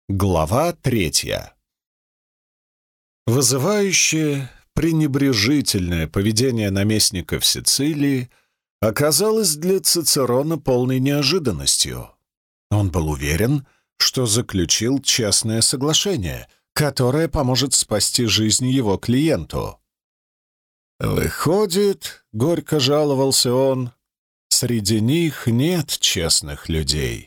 Глава 3. Вызывающее, пренебрежительное поведение наместника Сицилии оказалось для Цицерона полной неожиданностью. Он был уверен, что заключил честное соглашение, которое поможет спасти жизнь его клиенту. «Выходит, — горько жаловался он, — среди них нет честных людей».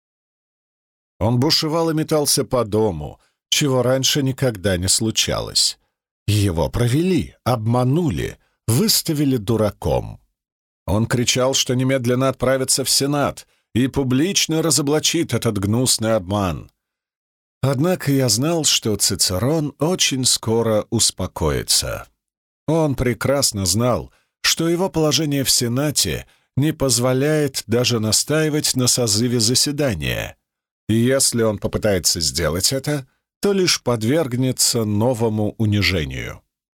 Он бушевал и метался по дому, чего раньше никогда не случалось. Его провели, обманули, выставили дураком. Он кричал, что немедленно отправится в Сенат и публично разоблачит этот гнусный обман. Однако я знал, что Цицерон очень скоро успокоится. Он прекрасно знал, что его положение в Сенате не позволяет даже настаивать на созыве заседания, и если он попытается сделать это, то лишь подвергнется новому унижению.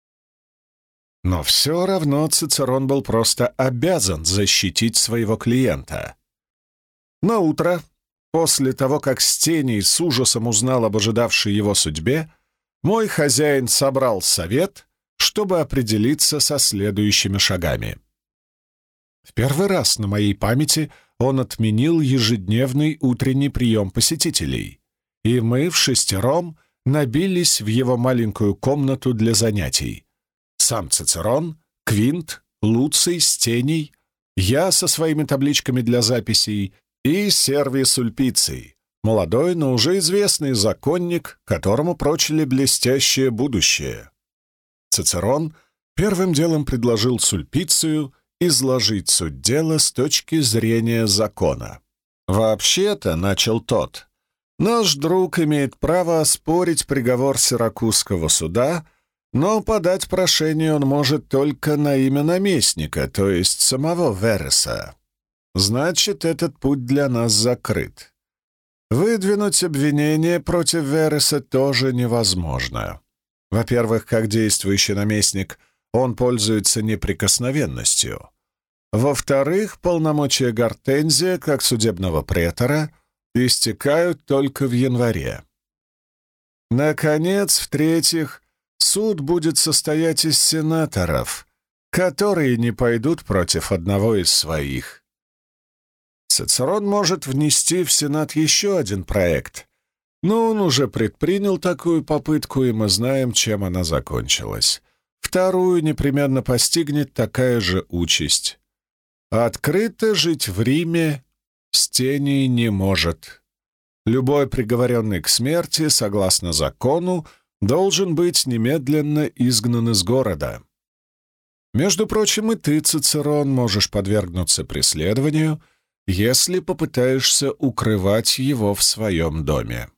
Но все равно Цицерон был просто обязан защитить своего клиента. Наутро, после того, как Стений с ужасом узнал об ожидавшей его судьбе, мой хозяин собрал совет, чтобы определиться со следующими шагами. В первый раз на моей памяти он отменил ежедневный утренний прием посетителей, и мы вшестером набились в его маленькую комнату для занятий. Сам Цицерон, Квинт, Луций, Стений, я со своими табличками для записей и Сервий Сульпиций, молодой, но уже известный законник, которому прочили блестящее будущее. Цицерон первым делом предложил Сульпицию изложить суть дела с точки зрения закона. «Вообще-то, — начал тот, — наш друг имеет право оспорить приговор Сиракузского суда, но подать прошение он может только на имя наместника, то есть самого Вереса. Значит, этот путь для нас закрыт. Выдвинуть обвинение против Вереса тоже невозможно. Во-первых, как действующий наместник, он пользуется неприкосновенностью. Во-вторых, полномочия Гортензия, как судебного претора, истекают только в январе. Наконец, в-третьих, суд будет состоять из сенаторов, которые не пойдут против одного из своих. Цицерон может внести в Сенат еще один проект, но он уже предпринял такую попытку, и мы знаем, чем она закончилась. Вторую непременно постигнет такая же участь. Открыто жить в Риме Стений не может. Любой приговоренный к смерти, согласно закону, должен быть немедленно изгнан из города. Между прочим, и ты, Цицерон, можешь подвергнуться преследованию, если попытаешься укрывать его в своем доме.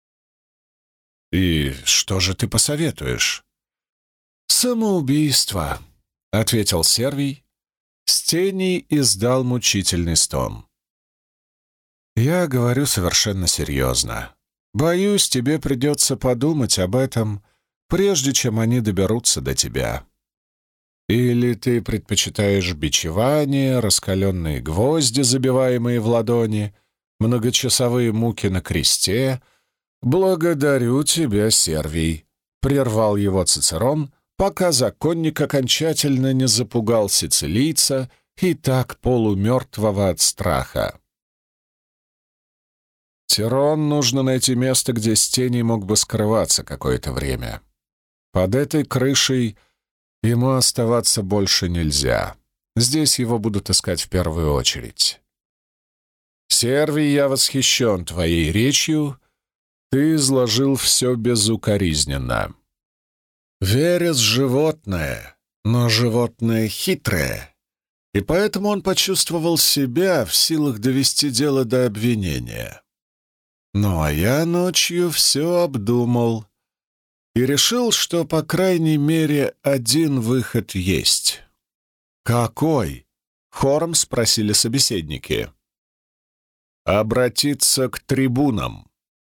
«И что же ты посоветуешь?» «Самоубийство», — ответил Сервий. Стений издал мучительный стон. «Я говорю совершенно серьезно. Боюсь, тебе придется подумать об этом, прежде чем они доберутся до тебя. Или ты предпочитаешь бичевание, раскаленные гвозди, забиваемые в ладони, многочасовые муки на кресте? Благодарю тебя, Сервий», — прервал его Цицерон, пока законник окончательно не запугал сицилийца и так полумертвого от страха. Тирон нужно найти место, где Стений мог бы скрываться какое-то время. Под этой крышей ему оставаться больше нельзя. Здесь его будут искать в первую очередь. Сервий, я восхищен твоей речью. Ты изложил все безукоризненно. Верес — животное, но животное хитрое, и поэтому он почувствовал себя в силах довести дело до обвинения. Ну а я ночью все обдумал и решил, что, по крайней мере, один выход есть. «Какой?» — хором спросили собеседники. «Обратиться к трибунам».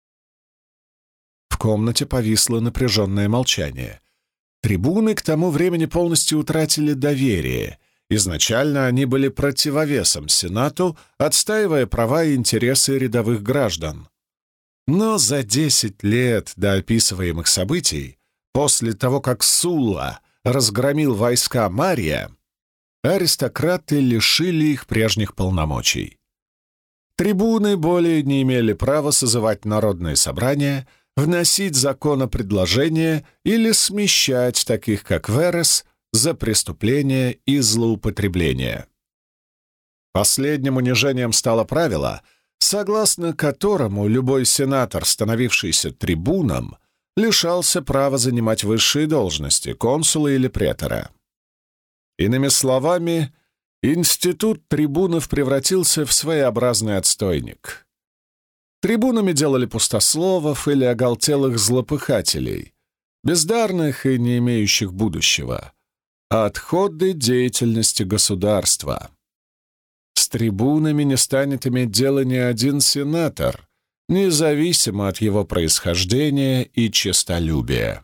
В комнате повисло напряженное молчание. Трибуны к тому времени полностью утратили доверие. Изначально они были противовесом Сенату, отстаивая права и интересы рядовых граждан. Но за 10 лет до описываемых событий, после того, как Сулла разгромил войска Мария, аристократы лишили их прежних полномочий. Трибуны более не имели права созывать народные собрания, вносить законопредложения или смещать таких, как Верес, за преступления и злоупотребления. Последним унижением стало правило, согласно которому любой сенатор, становившийся трибуном, лишался права занимать высшие должности, консула или претора. Иными словами, институт трибунов превратился в своеобразный отстойник. Трибунами делали пустословов или оголтелых злопыхателей, бездарных и не имеющих будущего, отходы деятельности государства. С трибунами не станет иметь дело ни один сенатор, независимо от его происхождения и честолюбия.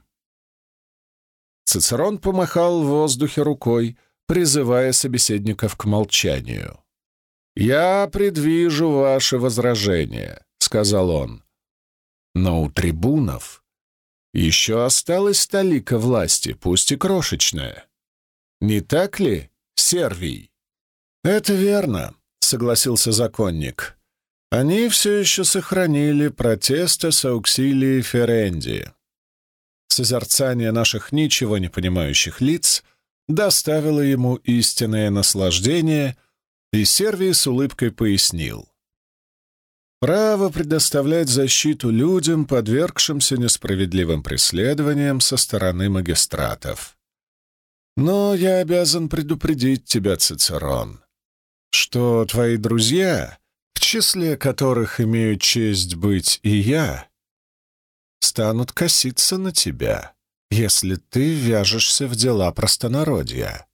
Цицерон помахал в воздухе рукой, призывая собеседников к молчанию. «Я предвижу ваши возражения», — сказал он. «Но у трибунов еще осталась талика власти, пусть и крошечная. Не так ли, Сервий?» «Это верно», — согласился законник. «Они все еще сохранили протестас ауксилии ференди». Созерцание наших ничего не понимающих лиц доставило ему истинное наслаждение, и Сервий с улыбкой пояснил. «Право предоставлять защиту людям, подвергшимся несправедливым преследованиям со стороны магистратов. Но я обязан предупредить тебя, Цицерон, что твои друзья, в числе которых имею честь быть и я, станут коситься на тебя, если ты вяжешься в дела простонародья».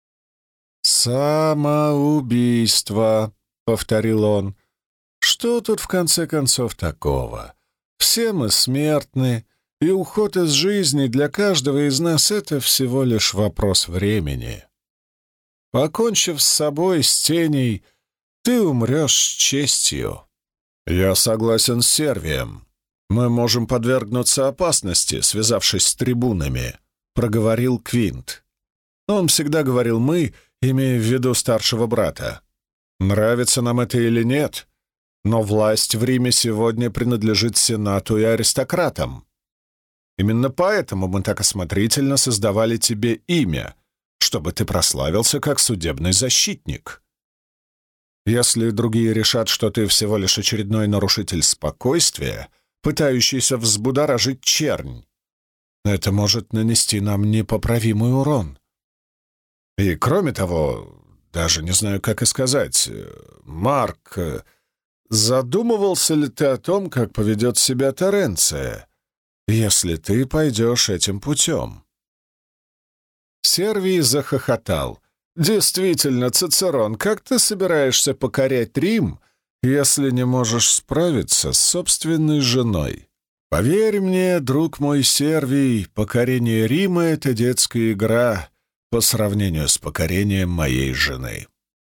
«Самоубийство», — повторил он. «Что тут в конце концов такого? Все мы смертны, и уход из жизни для каждого из нас — это всего лишь вопрос времени. Покончив с собой, с теней, ты умрешь с честью». «Я согласен с Сервием. Мы можем подвергнуться опасности, связавшись с трибунами», — проговорил Квинт. Он всегда говорил «мы», имея в виду старшего брата. Нравится нам это или нет, но власть в Риме сегодня принадлежит Сенату и аристократам. Именно поэтому мы так осмотрительно создавали тебе имя, чтобы ты прославился как судебный защитник. Если другие решат, что ты всего лишь очередной нарушитель спокойствия, пытающийся взбудоражить чернь, это может нанести нам непоправимый урон. И кроме того, даже не знаю, как и сказать, Марк, задумывался ли ты о том, как поведет себя Теренция, если ты пойдешь этим путем?» Сервий захохотал. «Действительно, Цицерон, как ты собираешься покорять Рим, если не можешь справиться с собственной женой? Поверь мне, друг мой Сервий, покорение Рима — это детская игра по сравнению с покорением моей жены».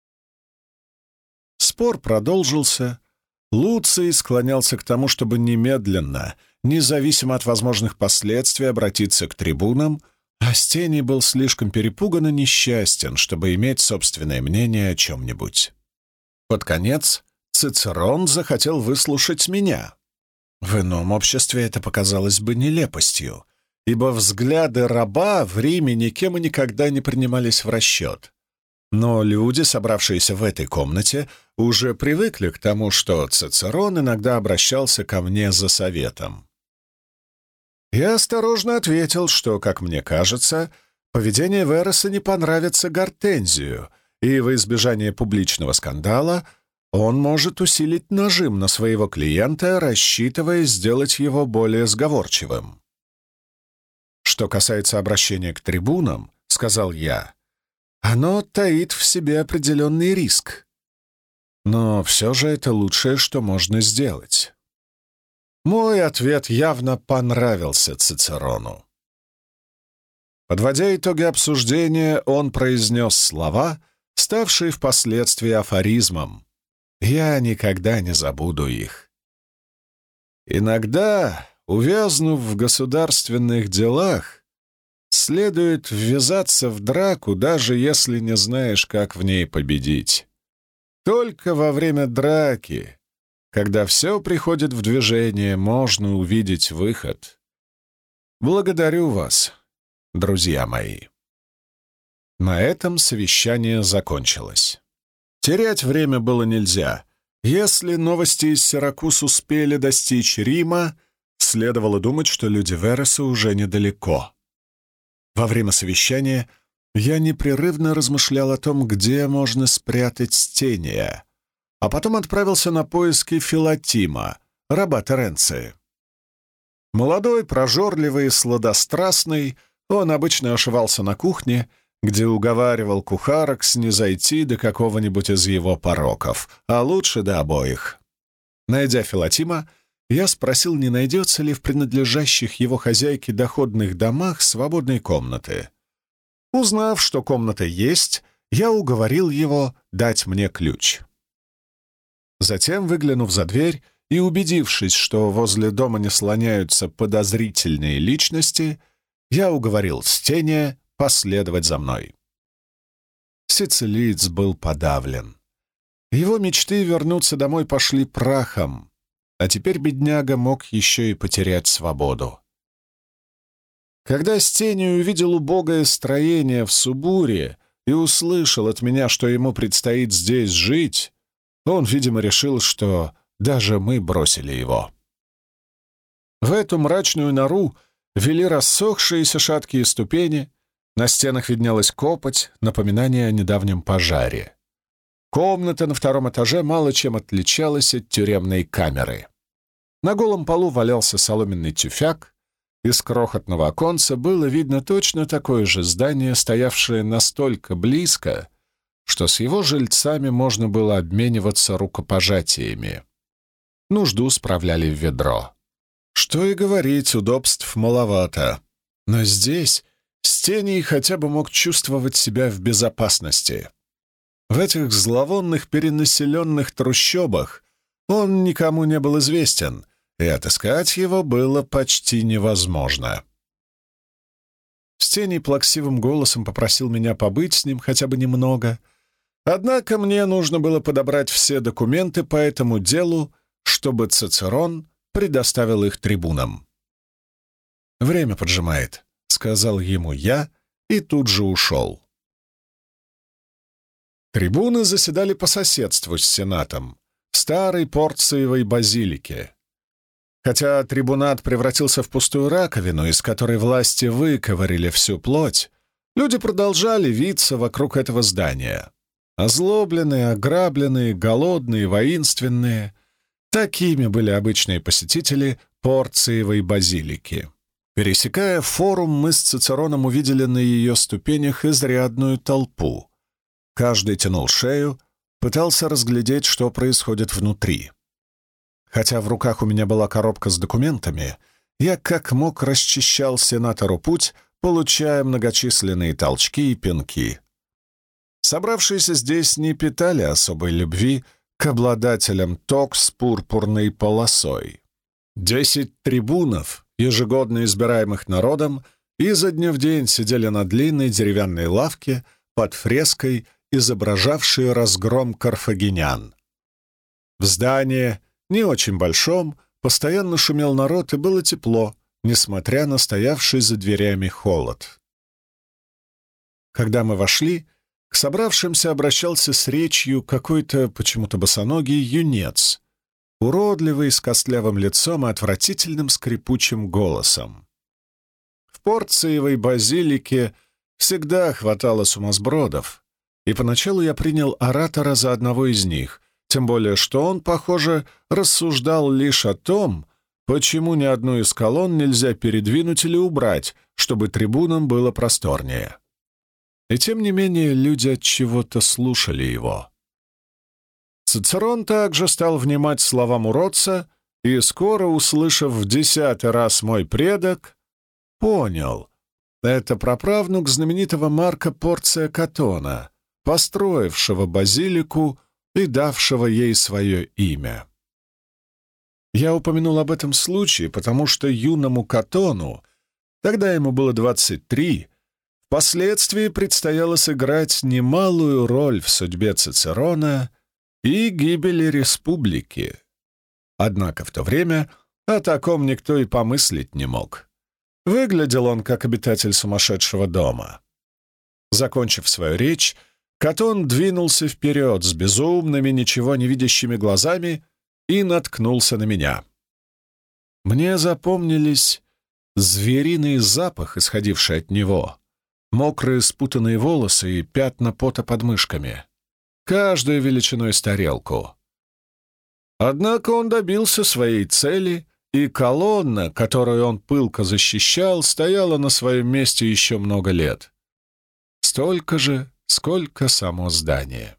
Спор продолжился. Луций склонялся к тому, чтобы немедленно, независимо от возможных последствий, обратиться к трибунам, а Стений был слишком перепуган и несчастен, чтобы иметь собственное мнение о чем-нибудь. Под конец Цицерон захотел выслушать меня. В ином обществе это показалось бы нелепостью, ибо взгляды раба в Риме никем и никогда не принимались в расчет. Но люди, собравшиеся в этой комнате, уже привыкли к тому, что Цицерон иногда обращался ко мне за советом. Я осторожно ответил, что, как мне кажется, поведение Вереса не понравится Гортензию, и во избежание публичного скандала он может усилить нажим на своего клиента, рассчитывая сделать его более сговорчивым. «Что касается обращения к трибунам, — сказал я, — оно таит в себе определенный риск. Но все же это лучшее, что можно сделать». Мой ответ явно понравился Цицерону. Подводя итоги обсуждения, он произнес слова, ставшие впоследствии афоризмом. Я никогда не забуду их. Иногда, увязнув в государственных делах, следует ввязаться в драку, даже если не знаешь, как в ней победить. Только во время драки, когда все приходит в движение, можно увидеть выход. Благодарю вас, друзья мои. На этом совещание закончилось. Терять время было нельзя. Если новости из Сиракуз успели достичь Рима, следовало думать, что люди Вереса уже недалеко. Во время совещания я непрерывно размышлял о том, где можно спрятать Стения, а потом отправился на поиски Филатима, раба Теренции. Молодой, прожорливый, сладострастный, он обычно ошивался на кухне, где уговаривал кухарок снизойти до какого-нибудь из его пороков, а лучше до обоих. Найдя Филатима, я спросил, не найдется ли в принадлежащих его хозяйке доходных домах свободной комнаты. Узнав, что комната есть, я уговорил его дать мне ключ. Затем, выглянув за дверь и убедившись, что возле дома не слоняются подозрительные личности, я уговорил Стения последовать за мной. Сицилиец был подавлен. Его мечты вернуться домой пошли прахом, а теперь бедняга мог еще и потерять свободу. Когда Стений увидел убогое строение в Субуре и услышал от меня, что ему предстоит здесь жить, он, видимо, решил, что даже мы бросили его. В эту мрачную нору вели рассохшиеся шаткие ступени, на стенах виднелась копоть, напоминание о недавнем пожаре. Комната на втором этаже мало чем отличалась от тюремной камеры. На голом полу валялся соломенный тюфяк, из крохотного оконца было видно точно такое же здание, стоявшее настолько близко, что с его жильцами можно было обмениваться рукопожатиями. Нужду справляли в ведро. Что и говорить, удобств маловато. Но здесь Стений хотя бы мог чувствовать себя в безопасности. В этих зловонных перенаселенных трущобах он никому не был известен, и отыскать его было почти невозможно. Стений плаксивым голосом попросил меня побыть с ним хотя бы немного, однако мне нужно было подобрать все документы по этому делу, чтобы Цицерон предоставил их трибунам. «Время поджимает», — сказал ему я и тут же ушел. Трибуны заседали по соседству с Сенатом, в старой Порциевой базилике. Хотя трибунат превратился в пустую раковину, из которой власти выковырили всю плоть, люди продолжали виться вокруг этого здания. Озлобленные, ограбленные, голодные, воинственные — такими были обычные посетители Порциевой базилики. Пересекая форум, мы с Цицероном увидели на ее ступенях изрядную толпу. Каждый тянул шею, пытался разглядеть, что происходит внутри. Хотя в руках у меня была коробка с документами, я как мог расчищал сенатору путь, получая многочисленные толчки и пинки. Собравшиеся здесь не питали особой любви к обладателям ток с пурпурной полосой. 10 трибунов, ежегодно избираемых народом, изо дня в день сидели на длинной деревянной лавке под фреской, изображавшей разгром карфагенян. В здании, не очень большом, постоянно шумел народ и было тепло, несмотря на стоявший за дверями холод. Когда мы вошли, к собравшимся обращался с речью какой-то почему-то босоногий юнец, уродливый, с костлявым лицом и отвратительным скрипучим голосом. В Порциевой базилике всегда хватало сумасбродов, и поначалу я принял оратора за одного из них, тем более что он, похоже, рассуждал лишь о том, почему ни одну из колонн нельзя передвинуть или убрать, чтобы трибунам было просторнее. И тем не менее люди от чего-то слушали его. Цицерон также стал внимать словам уродца и, скоро услышав в 10-й раз «мой предок», понял — это праправнук знаменитого Марка Порция Катона, построившего базилику и давшего ей свое имя. Я упомянул об этом случае, потому что юному Катону, тогда ему было 23, впоследствии предстояло сыграть немалую роль в судьбе Цицерона и гибели республики. Однако в то время о таком никто и помыслить не мог. Выглядел он как обитатель сумасшедшего дома. Закончив свою речь, Катон двинулся вперед с безумными, ничего не видящими глазами и наткнулся на меня. Мне запомнились звериный запах, исходивший от него, мокрые спутанные волосы и пятна пота под мышками, каждую величиной с тарелку. Однако он добился своей цели, и колонна, которую он пылко защищал, стояла на своем месте еще много лет. Столько же, сколько само здание.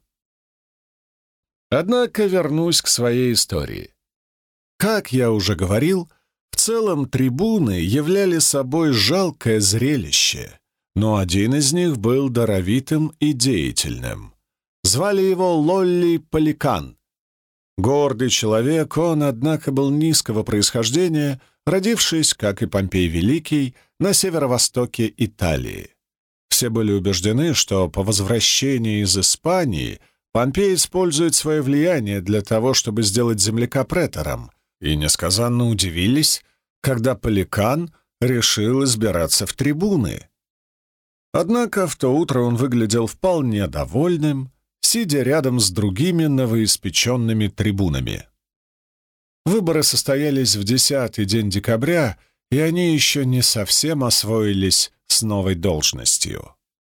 Однако вернусь к своей истории. Как я уже говорил, в целом трибуны являли собой жалкое зрелище, но один из них был даровитым и деятельным. Звали его Лолли Пеликан. Гордый человек, он, однако, был низкого происхождения, родившись, как и Помпей Великий, на северо-востоке Италии. Все были убеждены, что по возвращении из Испании Помпей использует свое влияние для того, чтобы сделать земляка претором, и несказанно удивились, когда Пеликан решил избираться в трибуны. Однако в то утро он выглядел вполне довольным, сидя рядом с другими новоиспеченными трибунами. Выборы состоялись в 10-й день декабря, и они еще не совсем освоились с новой должностью.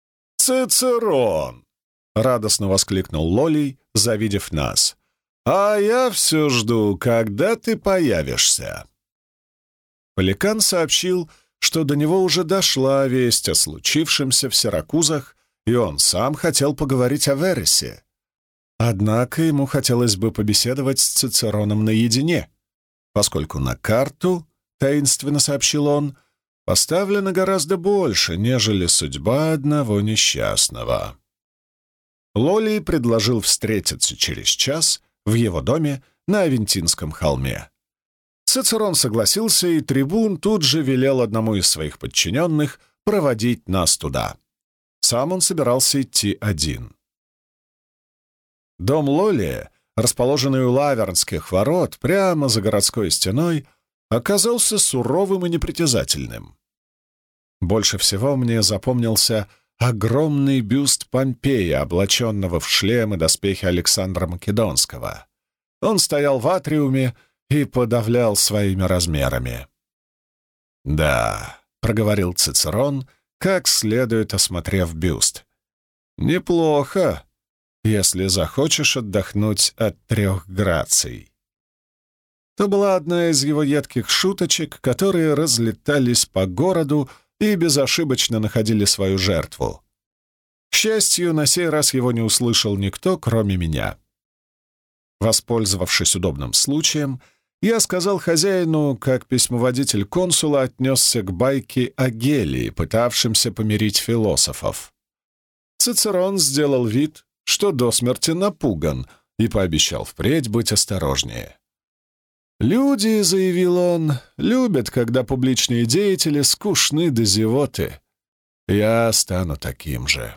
«Цицерон!» — радостно воскликнул Лолий, завидев нас. «А я все жду, когда ты появишься». Пеликан сообщил, что до него уже дошла весть о случившемся в Сиракузах, и он сам хотел поговорить о Вересе. Однако ему хотелось бы побеседовать с Цицероном наедине, поскольку на карту, таинственно сообщил он, поставлено гораздо больше, нежели судьба одного несчастного. Лолий предложил встретиться через час в его доме на Авентинском холме. Цицерон согласился, и трибун тут же велел одному из своих подчиненных проводить нас туда. Сам он собирался идти один. Дом Лолия, расположенный у Лавернских ворот, прямо за городской стеной, оказался суровым и непритязательным. Больше всего мне запомнился огромный бюст Помпея, облаченного в шлем и доспехи Александра Македонского. Он стоял в атриуме и подавлял своими размерами. «Да», — проговорил Цицерон, как следует осмотрев бюст. «Неплохо, если захочешь отдохнуть от 3 граций». То была одна из его едких шуточек, которые разлетались по городу и безошибочно находили свою жертву. К счастью, на сей раз его не услышал никто, кроме меня. Воспользовавшись удобным случаем, я сказал хозяину, как письмоводитель консула отнесся к байке о Гелии, пытавшемся помирить философов. Цицерон сделал вид, что до смерти напуган, и пообещал впредь быть осторожнее. «Люди, — заявил он, — любят, когда публичные деятели скучны до зевоты. Я стану таким же».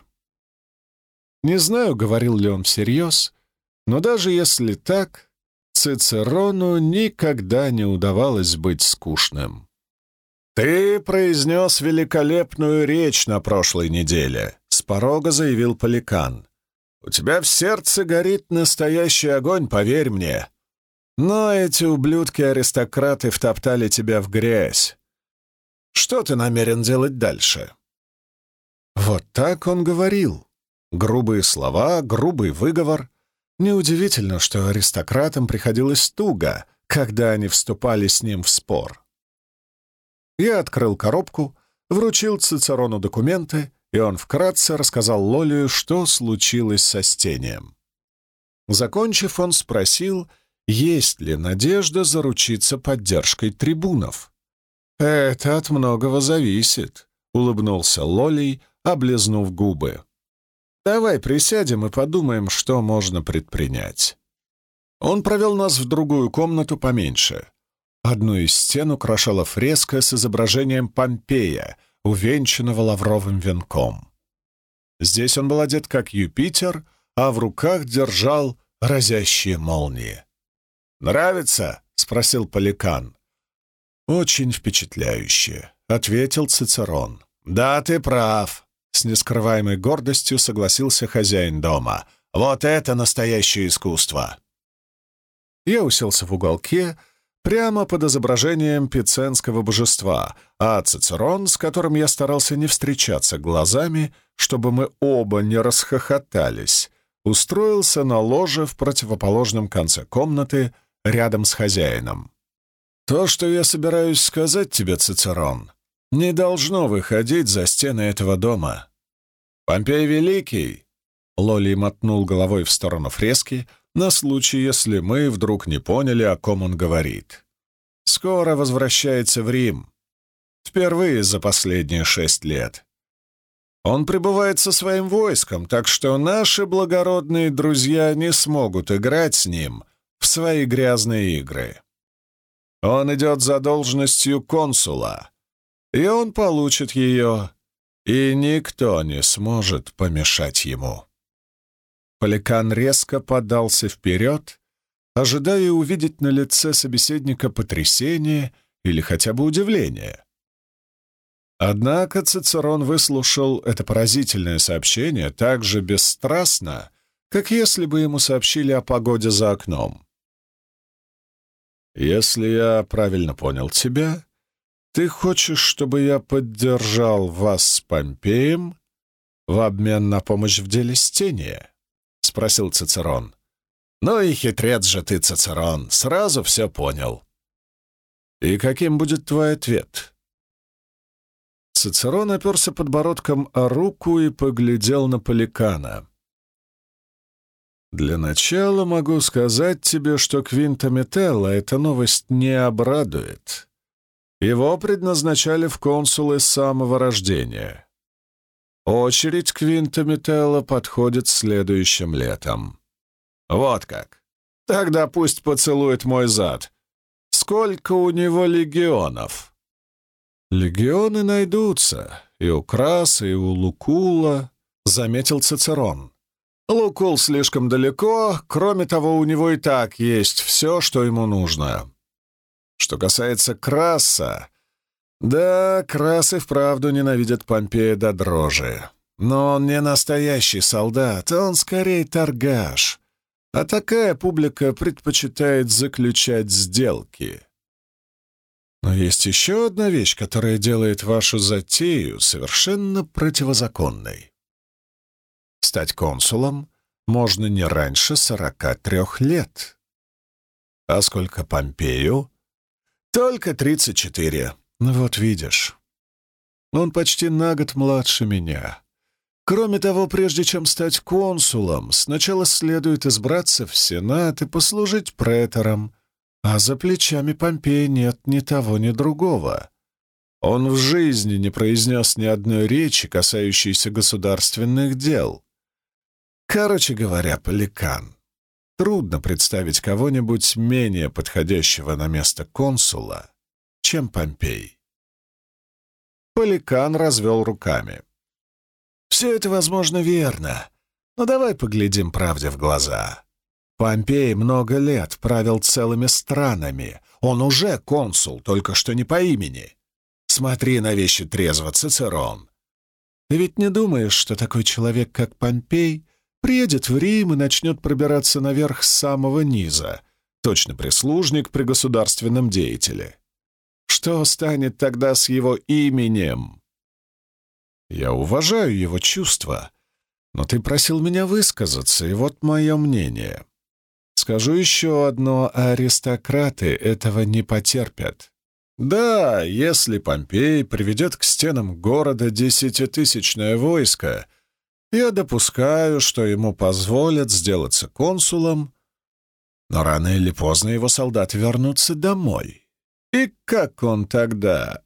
Не знаю, говорил ли он всерьез, но даже если так, Цицерону никогда не удавалось быть скучным. «Ты произнес великолепную речь на прошлой неделе», — с порога заявил Пеликан. «У тебя в сердце горит настоящий огонь, поверь мне. Но эти ублюдки-аристократы втоптали тебя в грязь. Что ты намерен делать дальше?» Вот так он говорил. Грубые слова, грубый выговор. Неудивительно, что аристократам приходилось туго, когда они вступали с ним в спор. Я открыл коробку, вручил Цицерону документы, и он вкратце рассказал Лолию, что случилось со Стением. Закончив, он спросил, есть ли надежда заручиться поддержкой трибунов. «Это от многого зависит», — улыбнулся Лолий, облизнув губы. «Давай присядем и подумаем, что можно предпринять». Он провел нас в другую комнату поменьше. Одну из стен украшала фреска с изображением Помпея, увенчанного лавровым венком. Здесь он был одет как Юпитер, а в руках держал разящие молнии. «Нравится?» — спросил Поликан. «Очень впечатляюще», — ответил Цицерон. «Да, ты прав», — с нескрываемой гордостью согласился хозяин дома. «Вот это настоящее искусство!» Я уселся в уголке, прямо под изображением пиценского божества, а Цицерон, с которым я старался не встречаться глазами, чтобы мы оба не расхохотались, устроился на ложе в противоположном конце комнаты рядом с хозяином. «То, что я собираюсь сказать тебе, Цицерон, не должно выходить за стены этого дома. Помпей Великий», — Лолий мотнул головой в сторону фрески, на случай, если мы вдруг не поняли, о ком он говорит, «скоро возвращается в Рим. Впервые за последние 6 лет. Он прибывает со своим войском, так что наши благородные друзья не смогут играть с ним в свои грязные игры. Он идет за должностью консула, и он получит ее, и никто не сможет помешать ему». Поликан резко подался вперед, ожидая увидеть на лице собеседника потрясение или хотя бы удивление. Однако Цицерон выслушал это поразительное сообщение так же бесстрастно, как если бы ему сообщили о погоде за окном. «Если я правильно понял тебя, ты хочешь, чтобы я поддержал вас с Помпеем в обмен на помощь в деле Стения?» — спросил Цицерон. «Ну и хитрец же ты, Цицерон, сразу все понял». «И каким будет твой ответ?» Цицерон оперся подбородком о руку и поглядел на Поликана. «Для начала могу сказать тебе, что Квинта Метелла эта новость не обрадует. Его предназначали в консулы с самого рождения. Очередь Квинта Метелла подходит следующим летом». «Вот как! Тогда пусть поцелует мой зад. Сколько у него легионов?» «Легионы найдутся и у Краса, и у Лукула», — заметил Цицерон. «Лукул слишком далеко, кроме того, у него и так есть все, что ему нужно. Что касается Краса, да, Крас и вправду ненавидит Помпея до дрожи. Но он не настоящий солдат, он скорее торгаш, а такая публика предпочитает заключать сделки. Но есть еще одна вещь, которая делает вашу затею совершенно противозаконной. Стать консулом можно не раньше 43 лет. А сколько Помпею? Только 34. Ну вот видишь. Он почти на год младше меня. Кроме того, прежде чем стать консулом, сначала следует избраться в Сенат и послужить претором, а за плечами Помпея нет ни того, ни другого. Он в жизни не произнес ни одной речи, касающейся государственных дел. Короче говоря, Поликан, трудно представить кого-нибудь менее подходящего на место консула, чем Помпей. Поликан развел руками. «Все это, возможно, верно, но давай поглядим правде в глаза. Помпей много лет правил целыми странами. Он уже консул, только что не по имени. Смотри на вещи трезво, Цицерон. Ты ведь не думаешь, что такой человек, как Помпей, приедет в Рим и начнет пробираться наверх с самого низа, точно прислужник при государственном деятеле? Что станет тогда с его именем?» «Я уважаю его чувства, но ты просил меня высказаться, и вот мое мнение. Скажу еще одно, аристократы этого не потерпят. Да, если Помпей приведет к стенам города 10-тысячное войско, я допускаю, что ему позволят сделаться консулом, но рано или поздно его солдаты вернутся домой. И как он тогда...»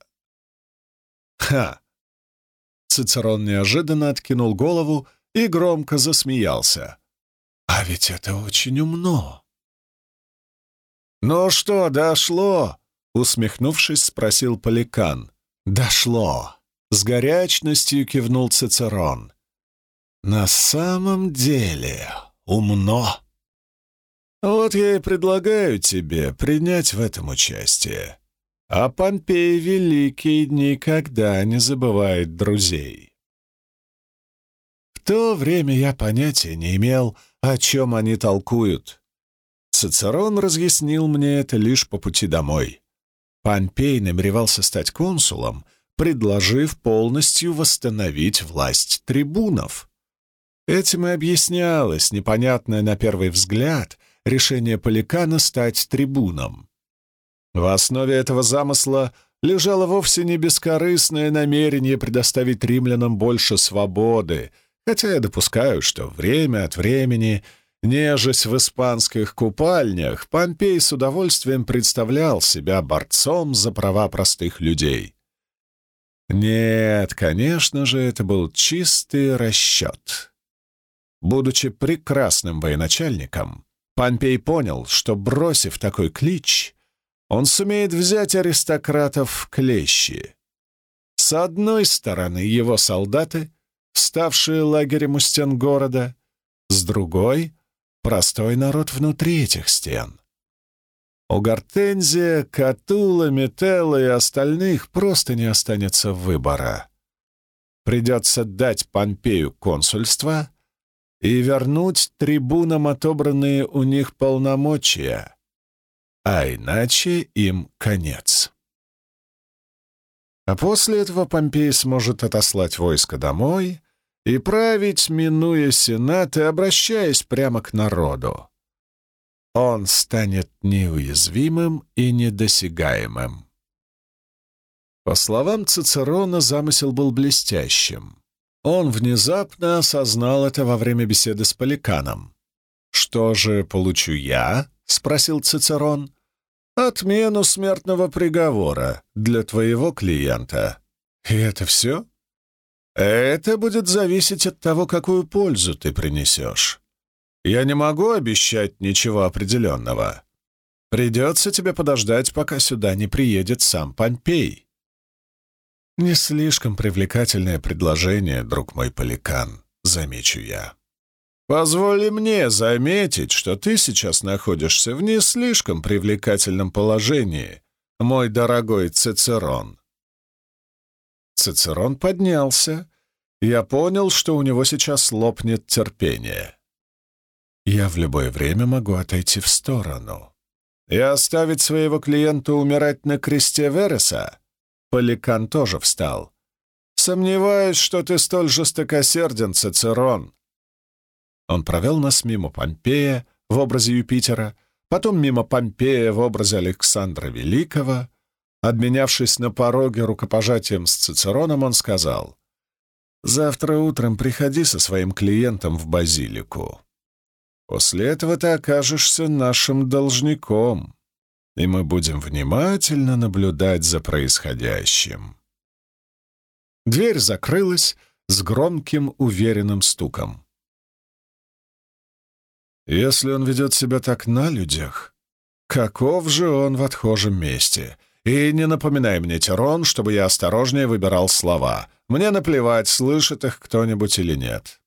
«Ха!» Цицерон неожиданно откинул голову и громко засмеялся. «А ведь это очень умно!» «Ну что, дошло?» — усмехнувшись, спросил Поликан. «Дошло!» — с горячностью кивнул Цицерон. «На самом деле умно. Вот я и предлагаю тебе принять в этом участие. А Помпей Великий никогда не забывает друзей». В то время я понятия не имел, о чем они толкуют. Цицерон разъяснил мне это лишь по пути домой. Помпей намеревался стать консулом, предложив полностью восстановить власть трибунов. Этим и объяснялось непонятное на первый взгляд решение Поликана стать трибуном. В основе этого замысла лежало вовсе не бескорыстное намерение предоставить римлянам больше свободы, хотя я допускаю, что время от времени, нежась в испанских купальнях, Помпей с удовольствием представлял себя борцом за права простых людей. Нет, конечно же, это был чистый расчет. Будучи прекрасным военачальником, Помпей понял, что, бросив такой клич, он сумеет взять аристократов в клещи. С одной стороны его солдаты, вставшие лагерем у стен города, с другой — простой народ внутри этих стен. У Гортензия, Катула, Метелла и остальных просто не останется выбора. Придется дать Помпею консульство и вернуть трибунам отобранные у них полномочия, а иначе им конец. А после этого Помпей сможет отослать войско домой и править, минуя Сенат и обращаясь прямо к народу. Он станет неуязвимым и недосягаемым. По словам Цицерона, замысел был блестящим. Он внезапно осознал это во время беседы с Поликаном. «Что же получу я?» — спросил Цицерон. «Отмену смертного приговора для твоего клиента. И это все? Это будет зависеть от того, какую пользу ты принесешь. Я не могу обещать ничего определенного. Придется тебе подождать, пока сюда не приедет сам Помпей». «Не слишком привлекательное предложение, друг мой Поликан», — замечу я. «Позволь мне заметить, что ты сейчас находишься в не слишком привлекательном положении, мой дорогой Цицерон». Цицерон поднялся. Я понял, что у него сейчас лопнет терпение. Я в любое время могу отойти в сторону и оставить своего клиента умирать на кресте Вереса. Поликан тоже встал. «Сомневаюсь, что ты столь жестокосерден, Цицерон». Он провел нас мимо Помпея в образе Юпитера, потом мимо Помпея в образе Александра Великого. Обменявшись на пороге рукопожатием с Цицероном, он сказал: «Завтра утром приходи со своим клиентом в базилику. После этого ты окажешься нашим должником, и мы будем внимательно наблюдать за происходящим». Дверь закрылась с громким, уверенным стуком. Если он ведет себя так на людях, каков же он в отхожем месте? И не напоминай мне, Тирон, чтобы я осторожнее выбирал слова. Мне наплевать, слышит их кто-нибудь или нет.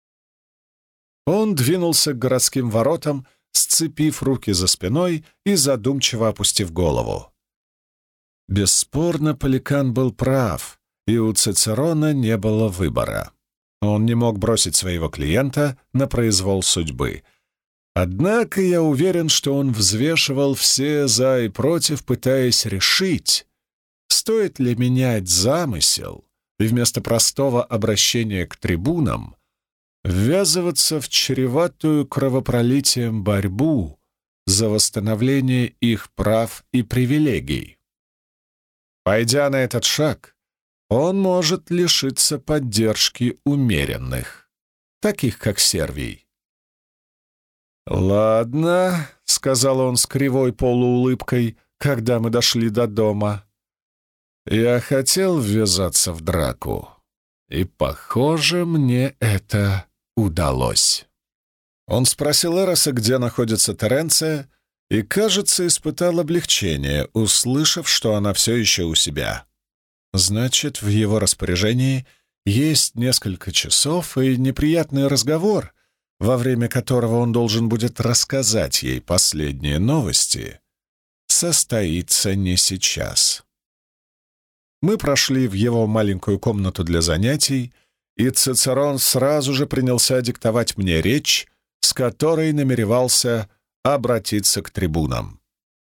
Он двинулся к городским воротам, сцепив руки за спиной и задумчиво опустив голову. Бесспорно, Поликан был прав, и у Цицерона не было выбора. Он не мог бросить своего клиента на произвол судьбы. Однако я уверен, что он взвешивал все «за» и «против», пытаясь решить, стоит ли менять замысел и вместо простого обращения к трибунам ввязываться в чреватую кровопролитием борьбу за восстановление их прав и привилегий. Пойдя на этот шаг, он может лишиться поддержки умеренных, таких как Сервий. «Ладно», — сказал он с кривой полуулыбкой, когда мы дошли до дома. «Я хотел ввязаться в драку, и, похоже, мне это удалось». Он спросил Эроса, где находится Теренция, и, кажется, испытал облегчение, услышав, что она все еще у себя. Значит, в его распоряжении есть несколько часов и неприятный разговор, во время которого он должен будет рассказать ей последние новости, состоится не сейчас. Мы прошли в его маленькую комнату для занятий, и Цицерон сразу же принялся диктовать мне речь, с которой намеревался обратиться к трибунам.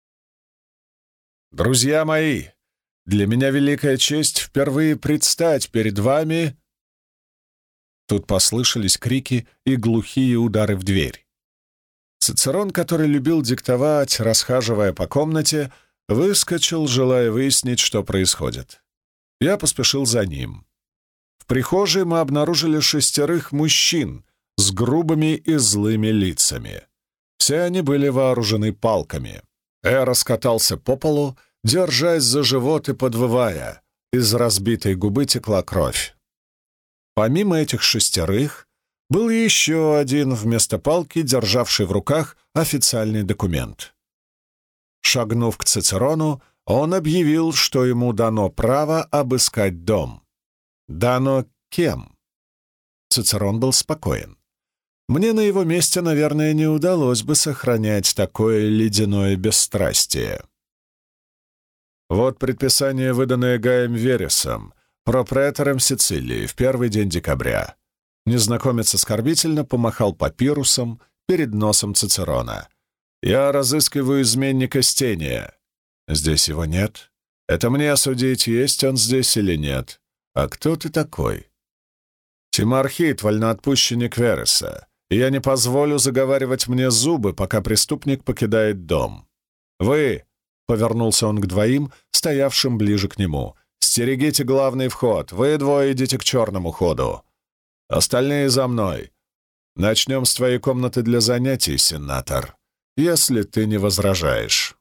«Друзья мои, для меня великая честь впервые предстать перед вами...» Тут послышались крики и глухие удары в дверь. Цицерон, который любил диктовать, расхаживая по комнате, выскочил, желая выяснить, что происходит. Я поспешил за ним. В прихожей мы обнаружили 6 мужчин с грубыми и злыми лицами. Все они были вооружены палками. Эрос катался по полу, держась за живот и подвывая. Из разбитой губы текла кровь. Помимо этих 6 был еще один вместо палки, державший в руках официальный документ. Шагнув к Цицерону, он объявил, что ему дано право обыскать дом. Дано кем? Цицерон был спокоен. Мне на его месте, наверное, не удалось бы сохранять такое ледяное бесстрастие. Вот предписание, выданное Гаем Вересом, пропретором Сицилии, в первый день декабря. Незнакомец оскорбительно помахал папирусом перед носом Цицерона. «Я разыскиваю изменника Стения. Здесь его нет. Это мне судить, есть он здесь или нет. А кто ты такой?» «Тимархит, вольноотпущенник Вереса. И я не позволю заговаривать мне зубы, пока преступник покидает дом. Вы...» — повернулся он к 2, стоявшим ближе к нему. «Стерегите главный вход. Вы 2 идите к черному ходу. Остальные за мной. Начнем с твоей комнаты для занятий, сенатор, если ты не возражаешь».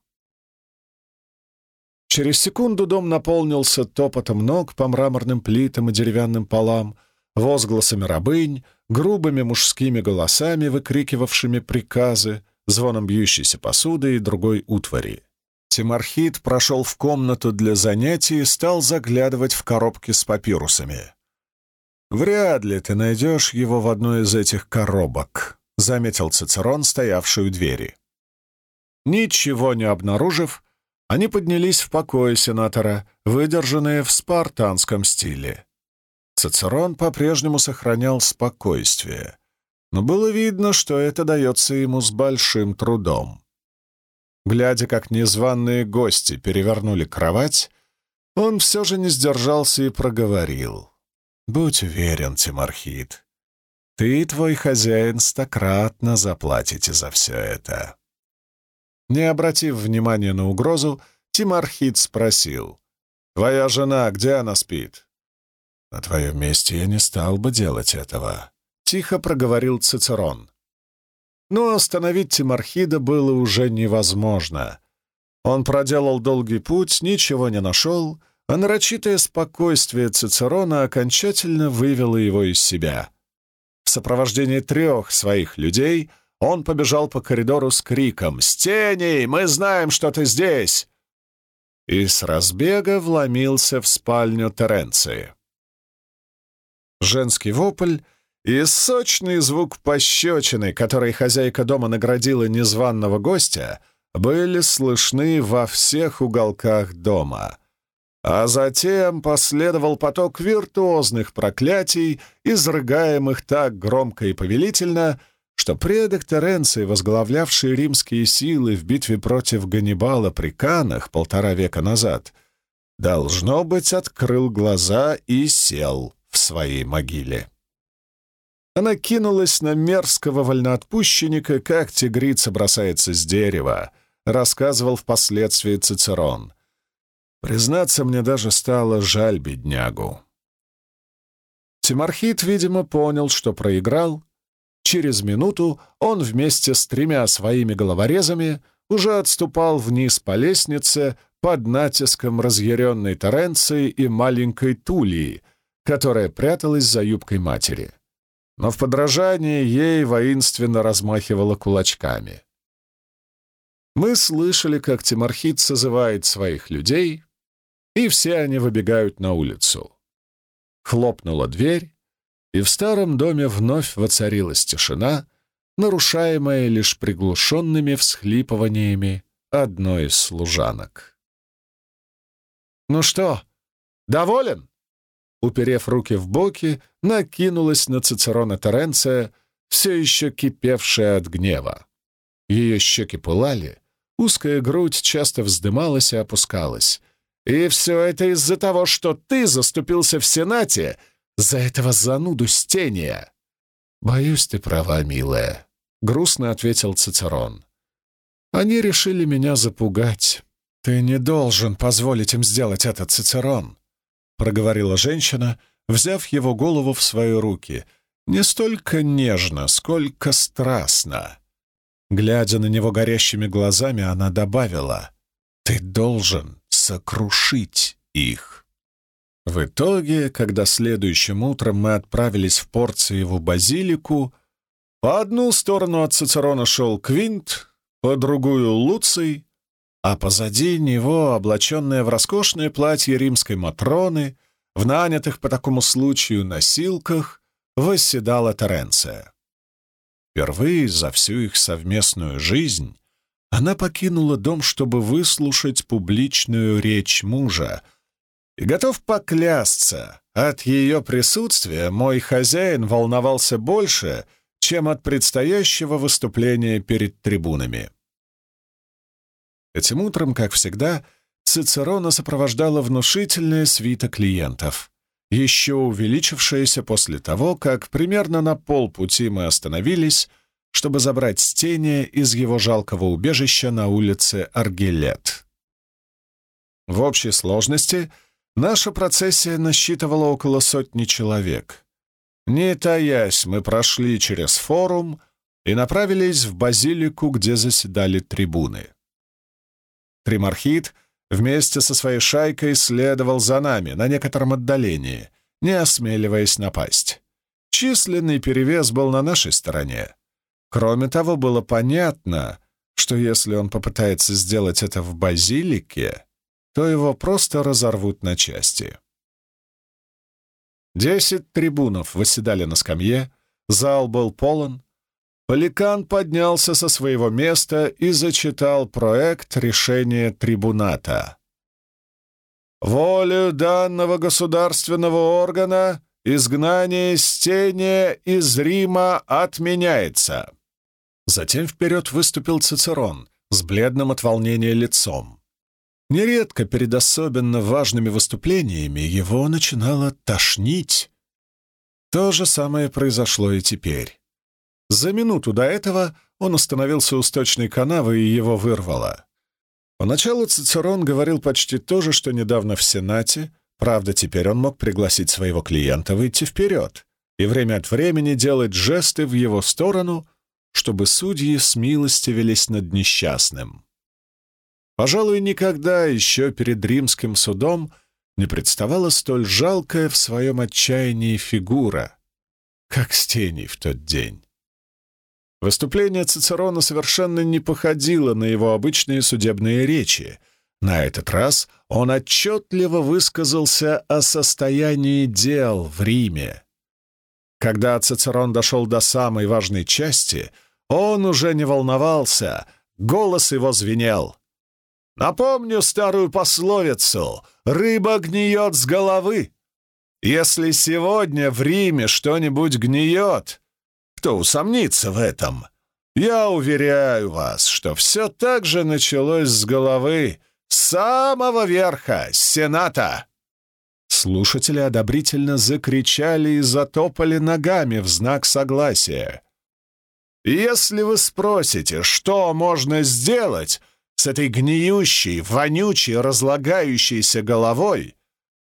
Через секунду дом наполнился топотом ног по мраморным плитам и деревянным полам, возгласами рабынь, грубыми мужскими голосами, выкрикивавшими приказы, звоном бьющейся посуды и другой утвари. Тимархит прошел в комнату для занятий и стал заглядывать в коробки с папирусами. «Вряд ли ты найдешь его в одной из этих коробок», — заметил Цицерон, стоявший у двери. Ничего не обнаружив, они поднялись в покои сенатора, выдержанные в спартанском стиле. Цицерон по-прежнему сохранял спокойствие, но было видно, что это дается ему с большим трудом. Глядя, как незваные гости перевернули кровать, он все же не сдержался и проговорил. «Будь уверен, Тимархит, ты и твой хозяин стократно заплатите за все это». Не обратив внимания на угрозу, Тимархит спросил. «Твоя жена, где она спит?» «На твоем месте я не стал бы делать этого», — тихо проговорил Цицерон. Но остановить Тимархида было уже невозможно. Он проделал долгий путь, ничего не нашел, а нарочитое спокойствие Цицерона окончательно вывело его из себя. В сопровождении 3 своих людей он побежал по коридору с криком «Стений, мы знаем, что ты здесь!» и с разбега вломился в спальню Теренции. Женский вопль и сочный звук пощечины, которой хозяйка дома наградила незваного гостя, были слышны во всех уголках дома. А затем последовал поток виртуозных проклятий, изрыгаемых так громко и повелительно, что предок Теренции, возглавлявший римские силы в битве против Ганнибала при Каннах 1,5 века назад, должно быть, открыл глаза и сел в своей могиле. Она кинулась на мерзкого вольноотпущенника, как тигрица бросается с дерева, рассказывал впоследствии Цицерон. Признаться, мне даже стало жаль беднягу. Тимархит, видимо, понял, что проиграл. Через минуту он вместе с 3 своими головорезами уже отступал вниз по лестнице под натиском разъяренной Теренции и маленькой Тулии, которая пряталась за юбкой матери. Но в подражании ей воинственно размахивала кулачками. Мы слышали, как Тимархит созывает своих людей, и все они выбегают на улицу. Хлопнула дверь, и в старом доме вновь воцарилась тишина, нарушаемая лишь приглушенными всхлипываниями одной из служанок. «Ну что, доволен?» Уперев руки в боки, накинулась на Цицерона Теренция, все еще кипевшая от гнева. Ее щеки пылали, узкая грудь часто вздымалась и опускалась. «И все это из-за того, что ты заступился в Сенате за этого зануду Стения!» «Боюсь, ты права, милая», — грустно ответил Цицерон. «Они решили меня запугать. Ты не должен позволить им сделать это, Цицерон», — проговорила женщина, взяв его голову в свои руки, не столько нежно, сколько страстно. Глядя на него горящими глазами, она добавила: «Ты должен сокрушить их». В итоге, когда следующим утром мы отправились в Порциеву базилику, по одну сторону от Цицерона шел Квинт, по другую — Луций, а позади него, облаченная в роскошное платье римской Матроны, в нанятых по такому случаю носилках, восседала Теренция. Впервые за всю их совместную жизнь она покинула дом, чтобы выслушать публичную речь мужа, и готов поклясться, от ее присутствия мой хозяин волновался больше, чем от предстоящего выступления перед трибунами. Этим утром, как всегда, Цицерона сопровождала внушительная свита клиентов, еще увеличившаяся после того, как примерно на полпути мы остановились, чтобы забрать Стения из его жалкого убежища на улице Аргилет. В общей сложности наша процессия насчитывала около 100 человек. Не таясь, мы прошли через форум и направились в базилику, где заседали трибуны. Тримархит вместе со своей шайкой следовал за нами на некотором отдалении, не осмеливаясь напасть. Численный перевес был на нашей стороне. Кроме того, было понятно, что если он попытается сделать это в базилике, то его просто разорвут на части. 10 трибунов восседали на скамье, зал был полон. Поликан поднялся со своего места и зачитал проект решения трибуната. «Волею данного государственного органа изгнание Стения из Рима отменяется». Затем вперед выступил Цицерон с бледным от волнения лицом. Нередко перед особенно важными выступлениями его начинало тошнить. То же самое произошло и теперь. За минуту до этого он остановился у сточной канавы, и его вырвало. Поначалу Цицерон говорил почти то же, что недавно в Сенате, правда, теперь он мог пригласить своего клиента выйти вперед и время от времени делать жесты в его сторону, чтобы судьи смилостивились над несчастным. Пожалуй, никогда еще перед римским судом не представала столь жалкая в своем отчаянии фигура, как Стений в тот день. Выступление Цицерона совершенно не походило на его обычные судебные речи. На этот раз он отчетливо высказался о состоянии дел в Риме. Когда Цицерон дошел до самой важной части, он уже не волновался, голос его звенел. «Напомню старую пословицу: рыба гниет с головы. Если сегодня в Риме что-нибудь гниет, кто усомнится в этом? Я уверяю вас, что все так же началось с головы, с самого верха, с Сената». Слушатели одобрительно закричали и затопали ногами в знак согласия. Если вы спросите, что можно сделать с этой гниющей, вонючей, разлагающейся головой,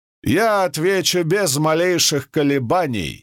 я отвечу без малейших колебаний: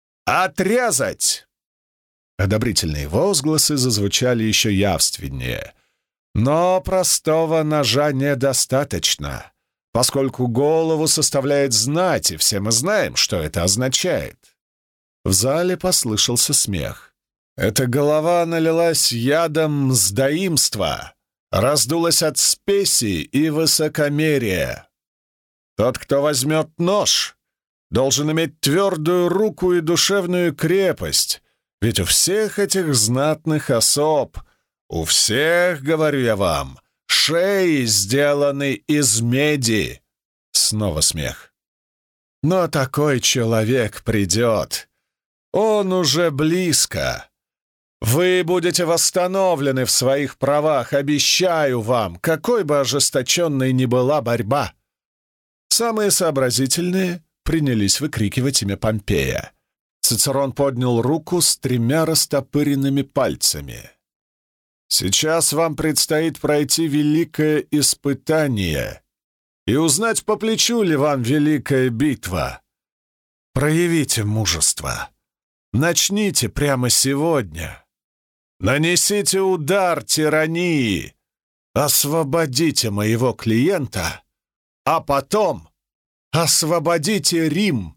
отрезать! Одобрительные возгласы зазвучали еще явственнее. Но простого ножа недостаточно, поскольку голову составляет знать, и все мы знаем, что это означает. В зале послышался смех. Эта голова налилась ядом мздоимства, раздулась от спеси и высокомерия. Тот, кто возьмет нож, должен иметь твердую руку и душевную крепость, ведь у всех этих знатных особ, у всех, говорю я вам, шеи сделаны из меди. Снова смех. Но такой человек придет. Он уже близко. Вы будете восстановлены в своих правах, обещаю вам, какой бы ожесточенной ни была борьба. Самые сообразительные принялись выкрикивать имя Помпея. Цицерон поднял руку с 3 растопыренными пальцами. «Сейчас вам предстоит пройти великое испытание и узнать, по плечу ли вам великая битва. Проявите мужество. Начните прямо сегодня. Нанесите удар тирании. Освободите моего клиента, а потом освободите Рим».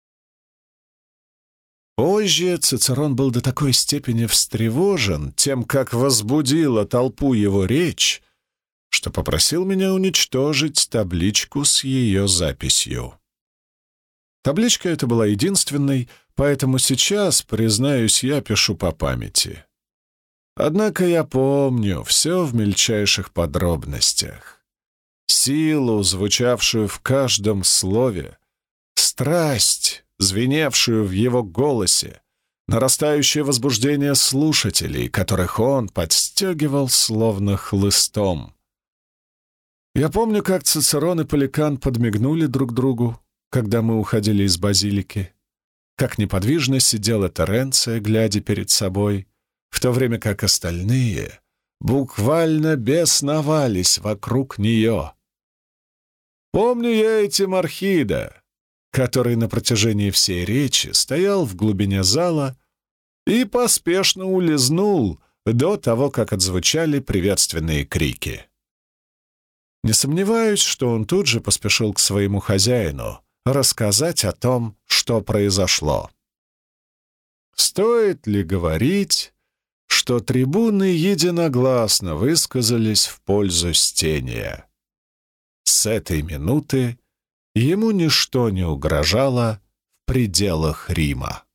Позже Цицерон был до такой степени встревожен тем, как возбудила толпу его речь, что попросил меня уничтожить табличку с ее записью. Табличка эта была единственной, поэтому сейчас, признаюсь, я пишу по памяти. Однако я помню все в мельчайших подробностях. Силу, звучавшую в каждом слове, страсть, звеневшую в его голосе, нарастающее возбуждение слушателей, которых он подстегивал словно хлыстом. Я помню, как Цицерон и Поликан подмигнули друг другу, когда мы уходили из базилики, как неподвижно сидела Теренция, глядя перед собой, в то время как остальные буквально бесновались вокруг нее. Помню я и Тимархида, который на протяжении всей речи стоял в глубине зала и поспешно улизнул до того, как отзвучали приветственные крики. Не сомневаюсь, что он тут же поспешил к своему хозяину рассказать о том, что произошло. Стоит ли говорить, что трибуны единогласно высказались в пользу Стения? С этой минуты ему ничто не угрожало в пределах Рима.